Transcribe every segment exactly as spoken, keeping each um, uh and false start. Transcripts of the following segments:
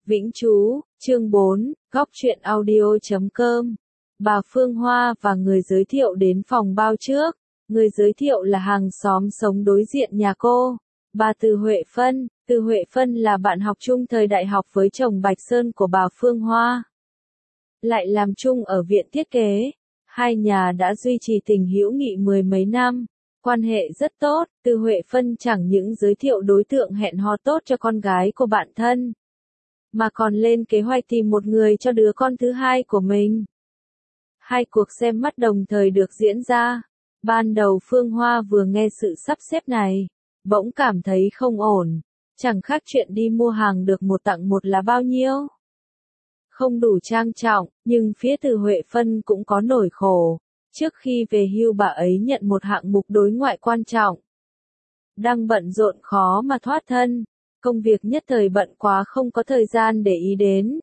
Vĩnh Chú, chương bốn, góc truyện audio chấm com. Bà Phương Hoa và người giới thiệu đến phòng bao trước. Người giới thiệu là hàng xóm sống đối diện nhà cô. Bà Từ Huệ Phân. Từ Huệ Phân là bạn học chung thời đại học với chồng Bạch Sơn của bà Phương Hoa. Lại làm chung ở viện thiết kế. Hai nhà đã duy trì tình hữu nghị mười mấy năm. Quan hệ rất tốt. Từ Huệ Phân chẳng những giới thiệu đối tượng hẹn hò tốt cho con gái của bạn thân, mà còn lên kế hoạch tìm một người cho đứa con thứ hai của mình. Hai cuộc xem mắt đồng thời được diễn ra. Ban đầu Phương Hoa vừa nghe sự sắp xếp này, bỗng cảm thấy không ổn. Chẳng khác chuyện đi mua hàng được một tặng một là bao nhiêu. Không đủ trang trọng, nhưng phía Từ Huệ Phân cũng có nỗi khổ. Trước khi về hưu bà ấy nhận một hạng mục đối ngoại quan trọng. Đang bận rộn khó mà thoát thân. Công việc nhất thời bận quá không có thời gian để ý đến.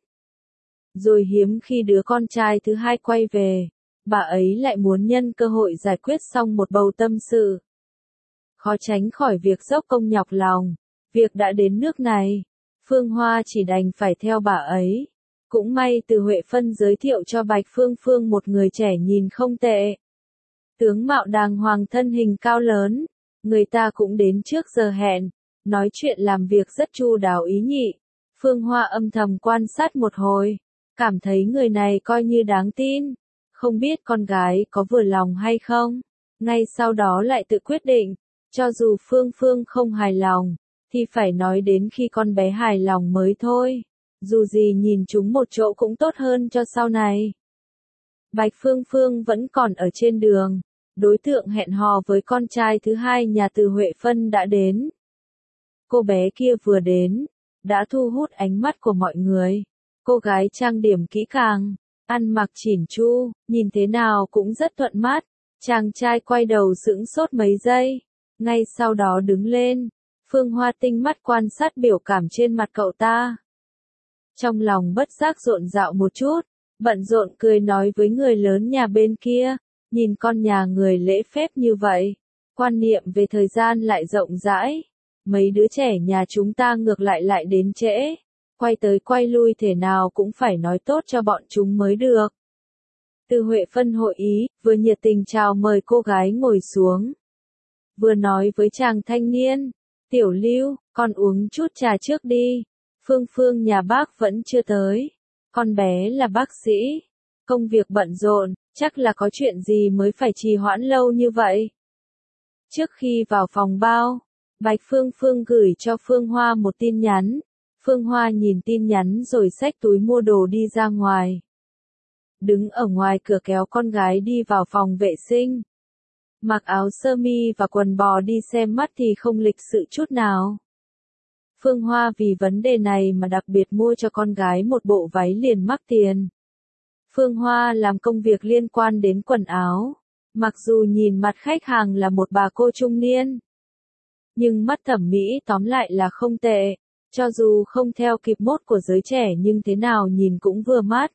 Rồi hiếm khi đứa con trai thứ hai quay về, bà ấy lại muốn nhân cơ hội giải quyết xong một bầu tâm sự. Khó tránh khỏi việc dốc công nhọc lòng. Việc đã đến nước này, Phương Hoa chỉ đành phải theo bà ấy. Cũng may Từ Huệ Phân giới thiệu cho Bạch Phương Phương một người trẻ nhìn không tệ. Tướng mạo đàng hoàng, thân hình cao lớn. Người ta cũng đến trước giờ hẹn. Nói chuyện làm việc rất chu đáo ý nhị. Phương Hoa âm thầm quan sát một hồi, cảm thấy người này coi như đáng tin. Không biết con gái có vừa lòng hay không. Ngay sau đó lại tự quyết định, cho dù Phương Phương không hài lòng, thì phải nói đến khi con bé hài lòng mới thôi. Dù gì nhìn chúng một chỗ cũng tốt hơn cho sau này. Bạch Phương Phương vẫn còn ở trên đường. Đối tượng hẹn hò với con trai thứ hai nhà Từ Huệ Phân đã đến. Cô bé kia vừa đến, đã thu hút ánh mắt của mọi người. Cô gái trang điểm kỹ càng, ăn mặc chỉn chu, nhìn thế nào cũng rất thuận mắt. Chàng trai quay đầu sững sốt mấy giây, ngay sau đó đứng lên. Phương Hoa tinh mắt quan sát biểu cảm trên mặt cậu ta. Trong lòng bất giác rộn rạo một chút, bận rộn cười nói với người lớn nhà bên kia, nhìn con nhà người lễ phép như vậy, quan niệm về thời gian lại rộng rãi. Mấy đứa trẻ nhà chúng ta ngược lại lại đến trễ, quay tới quay lui thể nào cũng phải nói tốt cho bọn chúng mới được. Từ Huệ Phân hội ý, vừa nhiệt tình chào mời cô gái ngồi xuống. Vừa nói với chàng thanh niên, Tiểu Lưu, con uống chút trà trước đi. Phương Phương nhà bác vẫn chưa tới. Con bé là bác sĩ. Công việc bận rộn, chắc là có chuyện gì mới phải trì hoãn lâu như vậy. Trước khi vào phòng bao, Bạch Phương Phương gửi cho Phương Hoa một tin nhắn. Phương Hoa nhìn tin nhắn rồi xách túi mua đồ đi ra ngoài. Đứng ở ngoài cửa kéo con gái đi vào phòng vệ sinh. Mặc áo sơ mi và quần bò đi xem mắt thì không lịch sự chút nào. Phương Hoa vì vấn đề này mà đặc biệt mua cho con gái một bộ váy liền mắc tiền. Phương Hoa làm công việc liên quan đến quần áo. Mặc dù nhìn mặt khách hàng là một bà cô trung niên, nhưng mắt thẩm mỹ tóm lại là không tệ. Cho dù không theo kịp mốt của giới trẻ nhưng thế nào nhìn cũng vừa mắt.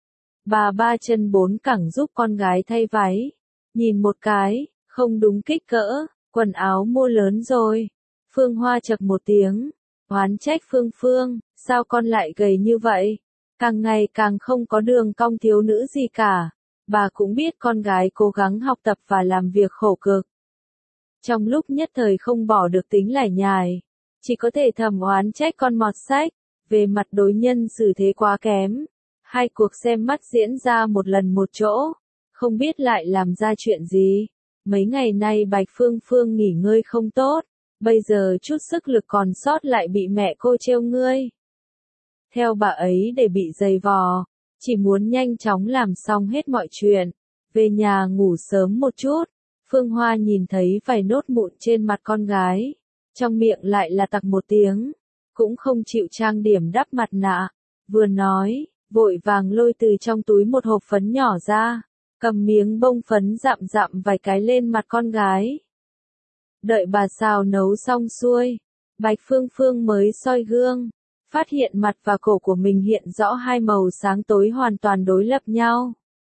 Bà ba chân bốn cẳng giúp con gái thay váy. Nhìn một cái, không đúng kích cỡ, quần áo mua lớn rồi. Phương Hoa chậc một tiếng, oán trách Phương Phương, sao con lại gầy như vậy? Càng ngày càng không có đường cong thiếu nữ gì cả. Bà cũng biết con gái cố gắng học tập và làm việc khổ cực. Trong lúc nhất thời không bỏ được tính lải nhải, chỉ có thể thầm oán trách con mọt sách, về mặt đối nhân xử thế quá kém. Hai cuộc xem mắt diễn ra một lần một chỗ, không biết lại làm ra chuyện gì. Mấy ngày nay Bạch Phương Phương nghỉ ngơi không tốt, bây giờ chút sức lực còn sót lại bị mẹ cô trêu ngươi. Theo bà ấy để bị giày vò, chỉ muốn nhanh chóng làm xong hết mọi chuyện, về nhà ngủ sớm một chút. Phương Hoa nhìn thấy vài nốt mụn trên mặt con gái, trong miệng lại là tặc một tiếng, cũng không chịu trang điểm đắp mặt nạ, vừa nói, vội vàng lôi từ trong túi một hộp phấn nhỏ ra, cầm miếng bông phấn dặm dặm vài cái lên mặt con gái. Đợi bà xào nấu xong xuôi, Bạch Phương Phương mới soi gương, phát hiện mặt và cổ của mình hiện rõ hai màu sáng tối hoàn toàn đối lập nhau.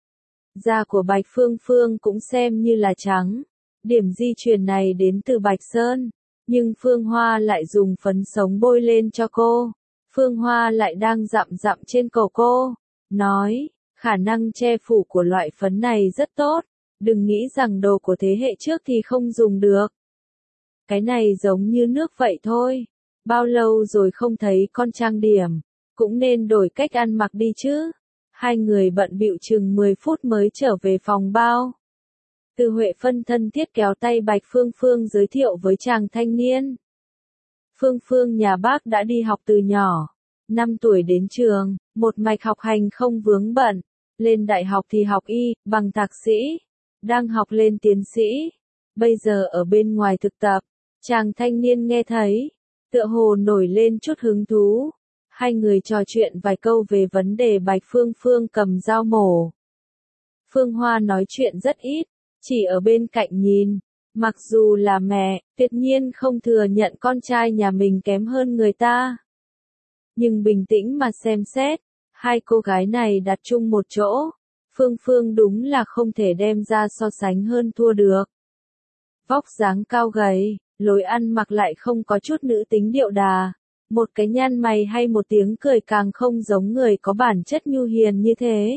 Da của Bạch Phương Phương cũng xem như là trắng. Điểm di truyền này đến từ Bạch Sơn, nhưng Phương Hoa lại dùng phấn sống bôi lên cho cô. Phương Hoa lại đang dặm dặm trên cổ cô, nói, khả năng che phủ của loại phấn này rất tốt, đừng nghĩ rằng đồ của thế hệ trước thì không dùng được. Cái này giống như nước vậy thôi, bao lâu rồi không thấy con trang điểm, cũng nên đổi cách ăn mặc đi chứ. Hai người bận bịu chừng mười phút mới trở về phòng bao. Từ Huệ Phân thân thiết kéo tay Bạch Phương Phương giới thiệu với chàng thanh niên. Phương Phương nhà bác đã đi học từ nhỏ, năm tuổi đến trường, một mạch học hành không vướng bận, lên đại học thì học y, bằng thạc sĩ, đang học lên tiến sĩ, bây giờ ở bên ngoài thực tập. Chàng thanh niên nghe thấy, tựa hồ nổi lên chút hứng thú. Hai người trò chuyện vài câu về vấn đề Bạch Phương Phương cầm dao mổ. Phương Hoa nói chuyện rất ít, chỉ ở bên cạnh nhìn. Mặc dù là mẹ, tuyệt nhiên không thừa nhận con trai nhà mình kém hơn người ta. Nhưng bình tĩnh mà xem xét, hai cô gái này đặt chung một chỗ. Phương Phương đúng là không thể đem ra so sánh hơn thua được. Vóc dáng cao gầy, lối ăn mặc lại không có chút nữ tính điệu đà. Một cái nhăn mày hay một tiếng cười càng không giống người có bản chất nhu hiền như thế.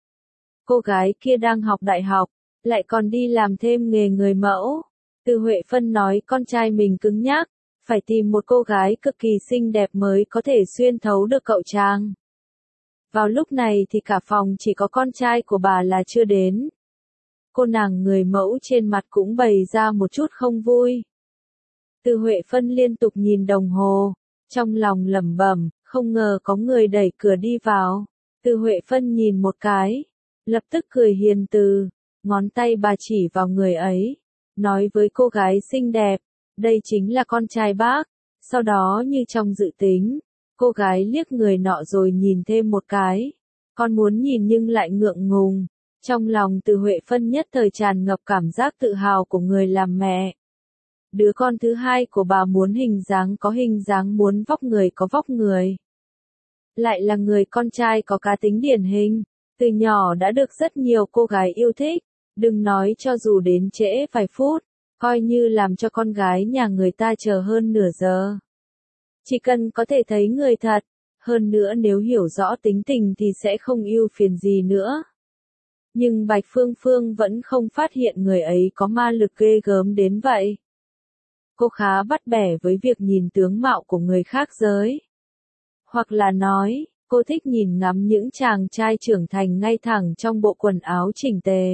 Cô gái kia đang học đại học, lại còn đi làm thêm nghề người mẫu. Từ Huệ Phân nói con trai mình cứng nhắc, phải tìm một cô gái cực kỳ xinh đẹp mới có thể xuyên thấu được cậu chàng. Vào lúc này thì cả phòng chỉ có con trai của bà là chưa đến. Cô nàng người mẫu trên mặt cũng bày ra một chút không vui. Từ Huệ Phân liên tục nhìn đồng hồ, trong lòng lẩm bẩm, không ngờ có người đẩy cửa đi vào. Từ Huệ Phân nhìn một cái, lập tức cười hiền từ, ngón tay bà chỉ vào người ấy, nói với cô gái xinh đẹp, đây chính là con trai bác. Sau đó như trong dự tính, cô gái liếc người nọ rồi nhìn thêm một cái, con muốn nhìn nhưng lại ngượng ngùng. Trong lòng Từ Huệ Phân nhất thời tràn ngập cảm giác tự hào của người làm mẹ. Đứa con thứ hai của bà muốn hình dáng có hình dáng, muốn vóc người có vóc người. Lại là người con trai có cá tính điển hình, từ nhỏ đã được rất nhiều cô gái yêu thích, đừng nói cho dù đến trễ vài phút, coi như làm cho con gái nhà người ta chờ hơn nửa giờ. Chỉ cần có thể thấy người thật, hơn nữa nếu hiểu rõ tính tình thì sẽ không ưu phiền gì nữa. Nhưng Bạch Phương Phương vẫn không phát hiện người ấy có ma lực ghê gớm đến vậy. Cô khá bắt bẻ với việc nhìn tướng mạo của người khác giới. Hoặc là nói, cô thích nhìn ngắm những chàng trai trưởng thành ngay thẳng trong bộ quần áo chỉnh tề.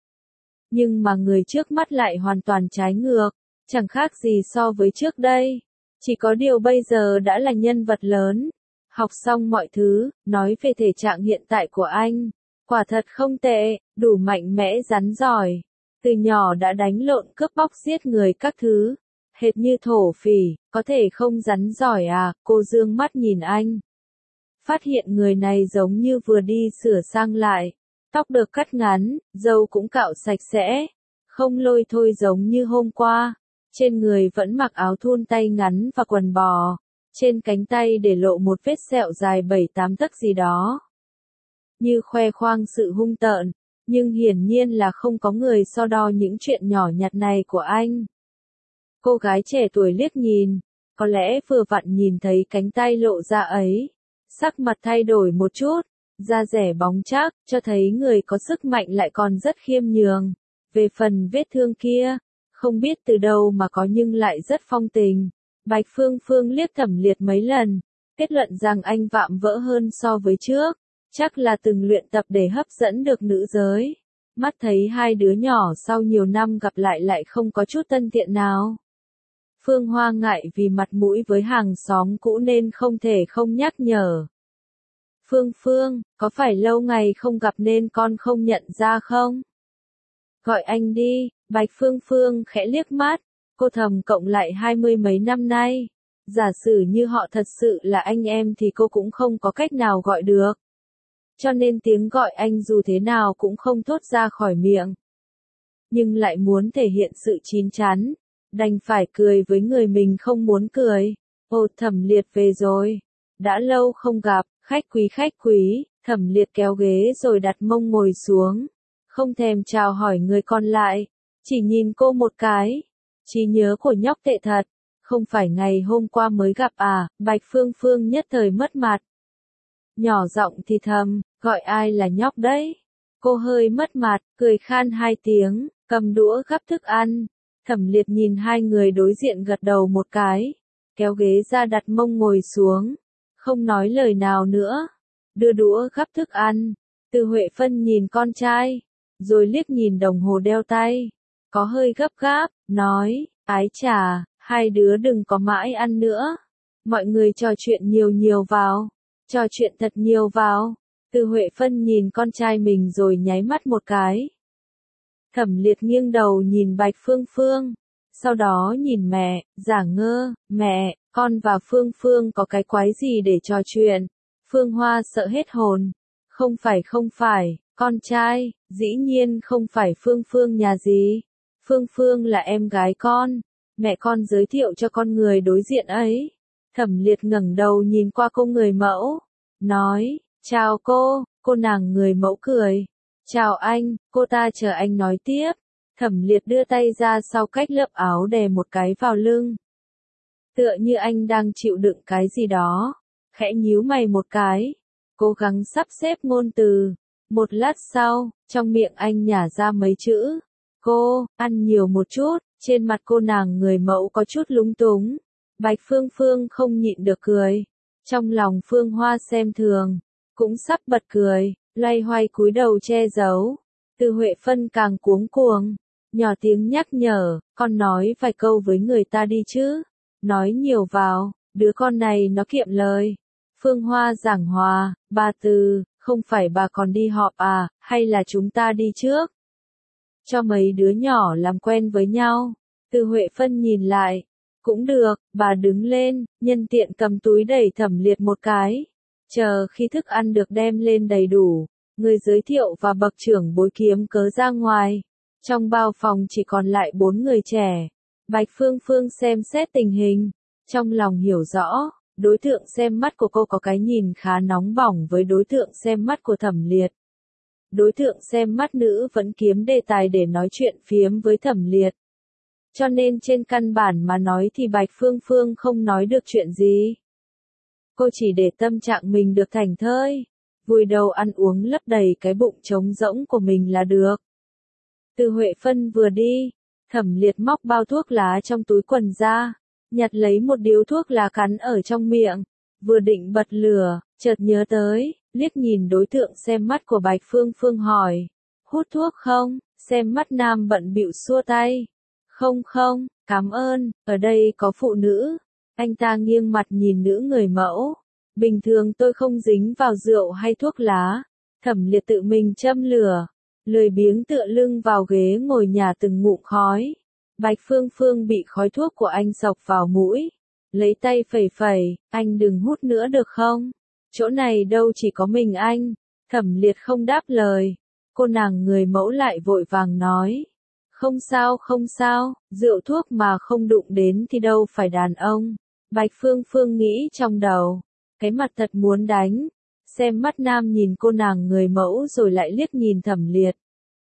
Nhưng mà người trước mắt lại hoàn toàn trái ngược, chẳng khác gì so với trước đây. Chỉ có điều bây giờ đã là nhân vật lớn. Học xong mọi thứ, nói về thể trạng hiện tại của anh. Quả thật không tệ, đủ mạnh mẽ rắn giỏi. Từ nhỏ đã đánh lộn cướp bóc giết người các thứ. Hệt như thổ phỉ, có thể không rắn giỏi à, cô dương mắt nhìn anh. Phát hiện người này giống như vừa đi sửa sang lại. Tóc được cắt ngắn, râu cũng cạo sạch sẽ. Không lôi thôi giống như hôm qua. Trên người vẫn mặc áo thun tay ngắn và quần bò. Trên cánh tay để lộ một vết sẹo dài bảy tám tấc gì đó. Như khoe khoang sự hung tợn, nhưng hiển nhiên là không có người so đo những chuyện nhỏ nhặt này của anh. Cô gái trẻ tuổi liếc nhìn, có lẽ vừa vặn nhìn thấy cánh tay lộ ra ấy. Sắc mặt thay đổi một chút, da rẻ bóng chắc, cho thấy người có sức mạnh lại còn rất khiêm nhường. Về phần vết thương kia, không biết từ đâu mà có nhưng lại rất phong tình. Bạch Phương Phương liếc Thẩm Liệt mấy lần, kết luận rằng anh vạm vỡ hơn so với trước, chắc là từng luyện tập để hấp dẫn được nữ giới. Mắt thấy hai đứa nhỏ sau nhiều năm gặp lại lại không có chút thân thiện nào. Phương Hoa ngại vì mặt mũi với hàng xóm cũ nên không thể không nhắc nhở. Phương Phương, có phải lâu ngày không gặp nên con không nhận ra không? Gọi anh đi, Bạch Phương Phương khẽ liếc mắt, cô thầm cộng lại hai mươi mấy năm nay. Giả sử như họ thật sự là anh em thì cô cũng không có cách nào gọi được. Cho nên tiếng gọi anh dù thế nào cũng không thốt ra khỏi miệng. Nhưng lại muốn thể hiện sự chín chắn, đành phải cười với người mình không muốn cười. Ồ, Thẩm Liệt về rồi. Đã lâu không gặp, khách quý khách quý. Thẩm Liệt kéo ghế rồi đặt mông ngồi xuống. Không thèm chào hỏi người còn lại, chỉ nhìn cô một cái. Trí nhớ của nhóc tệ thật, không phải ngày hôm qua mới gặp à, Bạch Phương Phương nhất thời mất mặt. Nhỏ giọng thì thầm, gọi ai là nhóc đấy. Cô hơi mất mặt, cười khan hai tiếng, cầm đũa gắp thức ăn. Thẩm Liệt nhìn hai người đối diện gật đầu một cái, kéo ghế ra đặt mông ngồi xuống, không nói lời nào nữa, đưa đũa gắp thức ăn. Từ Huệ Phân nhìn con trai, rồi liếc nhìn đồng hồ đeo tay, có hơi gấp gáp, nói, ái chà, hai đứa đừng có mãi ăn nữa. Mọi người trò chuyện nhiều nhiều vào, trò chuyện thật nhiều vào. Từ Huệ Phân nhìn con trai mình rồi nháy mắt một cái. Thẩm Liệt nghiêng đầu nhìn Bạch Phương Phương, sau đó nhìn mẹ, giả ngơ, mẹ, con và Phương Phương có cái quái gì để trò chuyện. Phương Hoa sợ hết hồn, không phải không phải, con trai, dĩ nhiên không phải Phương Phương nhà gì. Phương Phương là em gái con, mẹ con giới thiệu cho con người đối diện ấy. Thẩm Liệt ngẩng đầu nhìn qua cô người mẫu, nói, chào cô, cô nàng người mẫu cười. Chào anh, cô ta chờ anh nói tiếp. Thẩm Liệt đưa tay ra sau cách lớp áo đè một cái vào lưng. Tựa như anh đang chịu đựng cái gì đó, khẽ nhíu mày một cái, cố gắng sắp xếp ngôn từ. Một lát sau, trong miệng anh nhả ra mấy chữ. Cô, ăn nhiều một chút, trên mặt cô nàng người mẫu có chút lúng túng. Bạch Phương Phương không nhịn được cười. Trong lòng Phương Hoa xem thường, cũng sắp bật cười, loay hoay cúi đầu che giấu. Từ Huệ Phân càng cuống cuồng, nhỏ tiếng nhắc nhở, con nói vài câu với người ta đi chứ. Nói nhiều vào, đứa con này nó kiệm lời. Phương Hoa giảng hòa, bà Từ, không phải bà còn đi họp à, hay là chúng ta đi trước? Cho mấy đứa nhỏ làm quen với nhau. Từ Huệ Phân nhìn lại, cũng được, bà đứng lên, nhân tiện cầm túi đẩy Thẩm Liệt một cái. Chờ khi thức ăn được đem lên đầy đủ, người giới thiệu và bậc trưởng bối kiếm cớ ra ngoài. Trong bao phòng chỉ còn lại bốn người trẻ. Bạch Phương Phương xem xét tình hình, trong lòng hiểu rõ, đối tượng xem mắt của cô có cái nhìn khá nóng bỏng với đối tượng xem mắt của Thẩm Liệt. Đối tượng xem mắt nữ vẫn kiếm đề tài để nói chuyện phiếm với Thẩm Liệt. Cho nên trên căn bản mà nói thì Bạch Phương Phương không nói được chuyện gì. Cô chỉ để tâm trạng mình được thảnh thơi, vùi đầu ăn uống lấp đầy cái bụng trống rỗng của mình là được. Từ Huệ Phân vừa đi, Thẩm Liệt móc bao thuốc lá trong túi quần ra, nhặt lấy một điếu thuốc lá cắn ở trong miệng, vừa định bật lửa, chợt nhớ tới, liếc nhìn đối tượng xem mắt của Bạch Phương Phương hỏi, hút thuốc không? Xem mắt nam bận bịu xua tay, không không, cảm ơn, ở đây có phụ nữ. Anh ta nghiêng mặt nhìn nữ người mẫu, bình thường tôi không dính vào rượu hay thuốc lá. Thẩm Liệt tự mình châm lửa, lười biếng tựa lưng vào ghế ngồi nhả từng ngụm khói. Bạch Phương Phương bị khói thuốc của anh xộc vào mũi, lấy tay phẩy phẩy, anh đừng hút nữa được không? Chỗ này đâu chỉ có mình anh. Thẩm Liệt không đáp lời, cô nàng người mẫu lại vội vàng nói, không sao không sao, rượu thuốc mà không đụng đến thì đâu phải đàn ông. Bạch Phương Phương nghĩ trong đầu, cái mặt thật muốn đánh. Xem mắt nam nhìn cô nàng người mẫu rồi lại liếc nhìn Thẩm Liệt.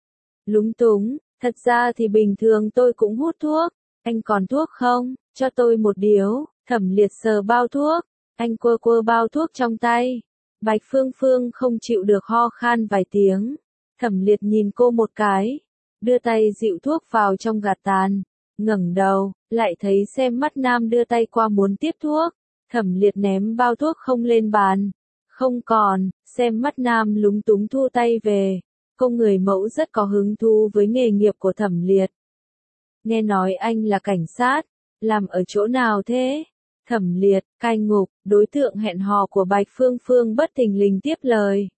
Lúng túng, thật ra thì bình thường tôi cũng hút thuốc, anh còn thuốc không, cho tôi một điếu. Thẩm Liệt sờ bao thuốc, anh quơ quơ bao thuốc trong tay. Bạch Phương Phương không chịu được ho khan vài tiếng. Thẩm Liệt nhìn cô một cái, đưa tay dịu thuốc vào trong gạt tàn, ngẩng đầu, lại thấy xem mắt nam đưa tay qua muốn tiếp thuốc. Thẩm Liệt ném bao thuốc không lên bàn. Không còn, xem mắt nam lúng túng thu tay về. Cô người mẫu rất có hứng thú với nghề nghiệp của Thẩm Liệt. Nghe nói anh là cảnh sát, làm ở chỗ nào thế? Thẩm Liệt, cai ngục, đối tượng hẹn hò của Bạch Phương Phương bất thình lình tiếp lời.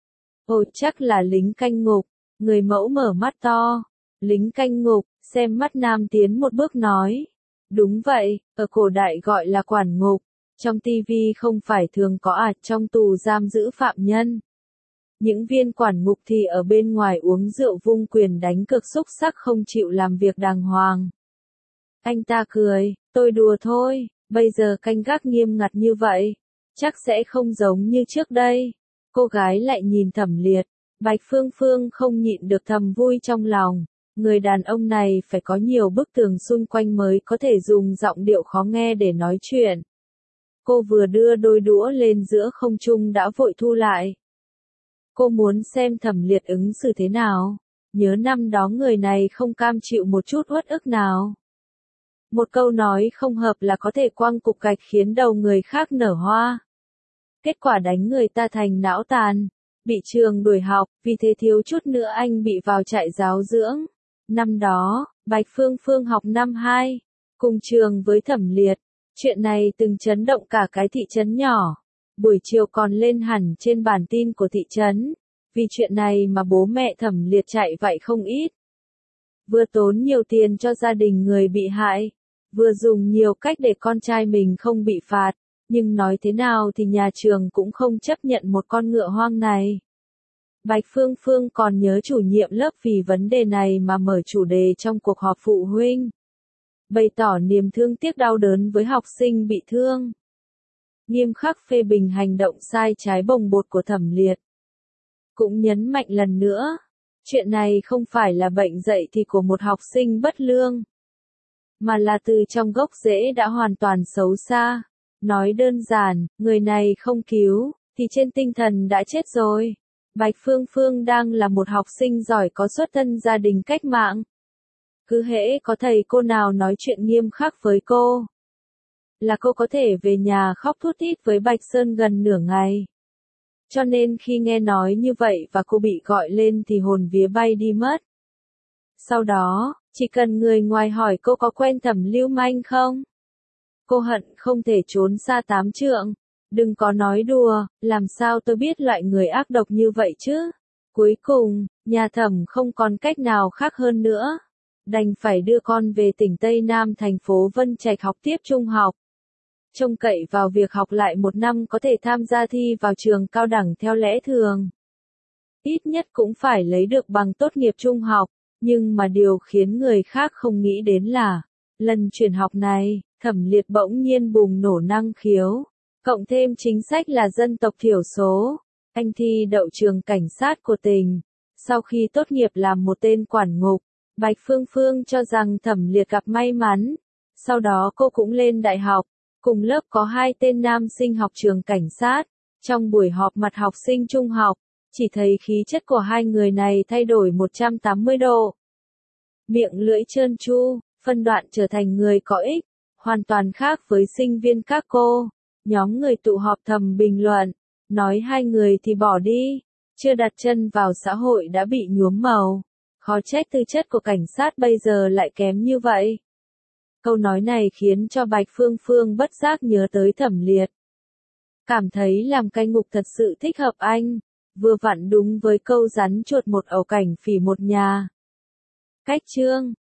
Ồ, chắc là lính canh ngục. Người mẫu mở mắt to. Lính canh ngục, xem mắt nam tiến một bước nói. Đúng vậy, ở cổ đại gọi là quản ngục. Trong tivi không phải thường có à, trong tù giam giữ phạm nhân. Những viên quản ngục thì ở bên ngoài uống rượu vung quyền đánh cực xúc sắc không chịu làm việc đàng hoàng. Anh ta cười, tôi đùa thôi, bây giờ canh gác nghiêm ngặt như vậy, chắc sẽ không giống như trước đây. Cô gái lại nhìn Thẩm Liệt, Bạch Phương Phương không nhịn được thầm vui trong lòng, Người đàn ông này phải có nhiều bức tường xung quanh mới có thể dùng giọng điệu khó nghe để nói chuyện. Cô vừa đưa đôi đũa lên giữa không trung đã vội thu lại. Cô muốn xem Thẩm Liệt ứng xử thế nào. Nhớ năm đó người này không cam chịu một chút uất ức nào. Một câu nói không hợp là có thể quăng cục gạch khiến đầu người khác nở hoa. Kết quả đánh người ta thành não tàn, bị trường đuổi học, vì thế thiếu chút nữa anh bị vào trại giáo dưỡng. Năm đó, Bạch Phương Phương học năm hai, cùng trường với Thẩm Liệt. Chuyện này từng chấn động cả cái thị trấn nhỏ. Buổi chiều còn lên hẳn trên bản tin của thị trấn. Vì chuyện này mà bố mẹ Thẩm Liệt chạy vậy không ít. Vừa tốn nhiều tiền cho gia đình người bị hại, vừa dùng nhiều cách để con trai mình không bị phạt. Nhưng nói thế nào thì nhà trường cũng không chấp nhận một con ngựa hoang này. Bạch Phương Phương còn nhớ chủ nhiệm lớp vì vấn đề này mà mở chủ đề trong cuộc họp phụ huynh. Bày tỏ niềm thương tiếc đau đớn với học sinh bị thương. Nghiêm khắc phê bình hành động sai trái bồng bột của Thẩm Liệt. Cũng nhấn mạnh lần nữa, chuyện này không phải là bệnh dạy thì của một học sinh bất lương, mà là từ trong gốc rễ đã hoàn toàn xấu xa. Nói đơn giản, người này không cứu, thì trên tinh thần đã chết rồi. Bạch Phương Phương đang là một học sinh giỏi có xuất thân gia đình cách mạng. Cứ hễ có thầy cô nào nói chuyện nghiêm khắc với cô, là cô có thể về nhà khóc thút thít với Bạch Sơn gần nửa ngày. Cho nên khi nghe nói như vậy và cô bị gọi lên thì hồn vía bay đi mất. Sau đó, chỉ cần người ngoài hỏi cô có quen Thẩm Lưu Manh không? Cô hận không thể trốn xa tám trượng. Đừng có nói đùa, làm sao tôi biết loại người ác độc như vậy chứ? Cuối cùng, nhà Thẩm không còn cách nào khác hơn nữa. Đành phải đưa con về tỉnh Tây Nam thành phố Vân Trạch học tiếp trung học. Trông cậy vào việc học lại một năm có thể tham gia thi vào trường cao đẳng theo lẽ thường. Ít nhất cũng phải lấy được bằng tốt nghiệp trung học. Nhưng mà điều khiến người khác không nghĩ đến là, lần chuyển học này, Thẩm Liệt bỗng nhiên bùng nổ năng khiếu. Cộng thêm chính sách là dân tộc thiểu số. Anh thi đậu trường cảnh sát của tỉnh. Sau khi tốt nghiệp làm một tên quản ngục, Bạch Phương Phương cho rằng Thẩm Liệt gặp may mắn. Sau đó cô cũng lên đại học. Cùng lớp có hai tên nam sinh học trường cảnh sát. Trong buổi họp mặt học sinh trung học, chỉ thấy khí chất của hai người này thay đổi một trăm tám mươi độ. Miệng lưỡi trơn tru, phân đoạn trở thành người có ích, hoàn toàn khác với sinh viên các cô. Nhóm người tụ họp thầm bình luận, nói hai người thì bỏ đi, chưa đặt chân vào xã hội đã bị nhuốm màu. Khó trách tư chất của cảnh sát bây giờ lại kém như vậy. Câu nói này khiến cho Bạch Phương Phương bất giác nhớ tới Thẩm Liệt. Cảm thấy làm cai ngục thật sự thích hợp anh, vừa vặn đúng với câu rắn chuột một ẩu cảnh phỉ một nhà. Cách chương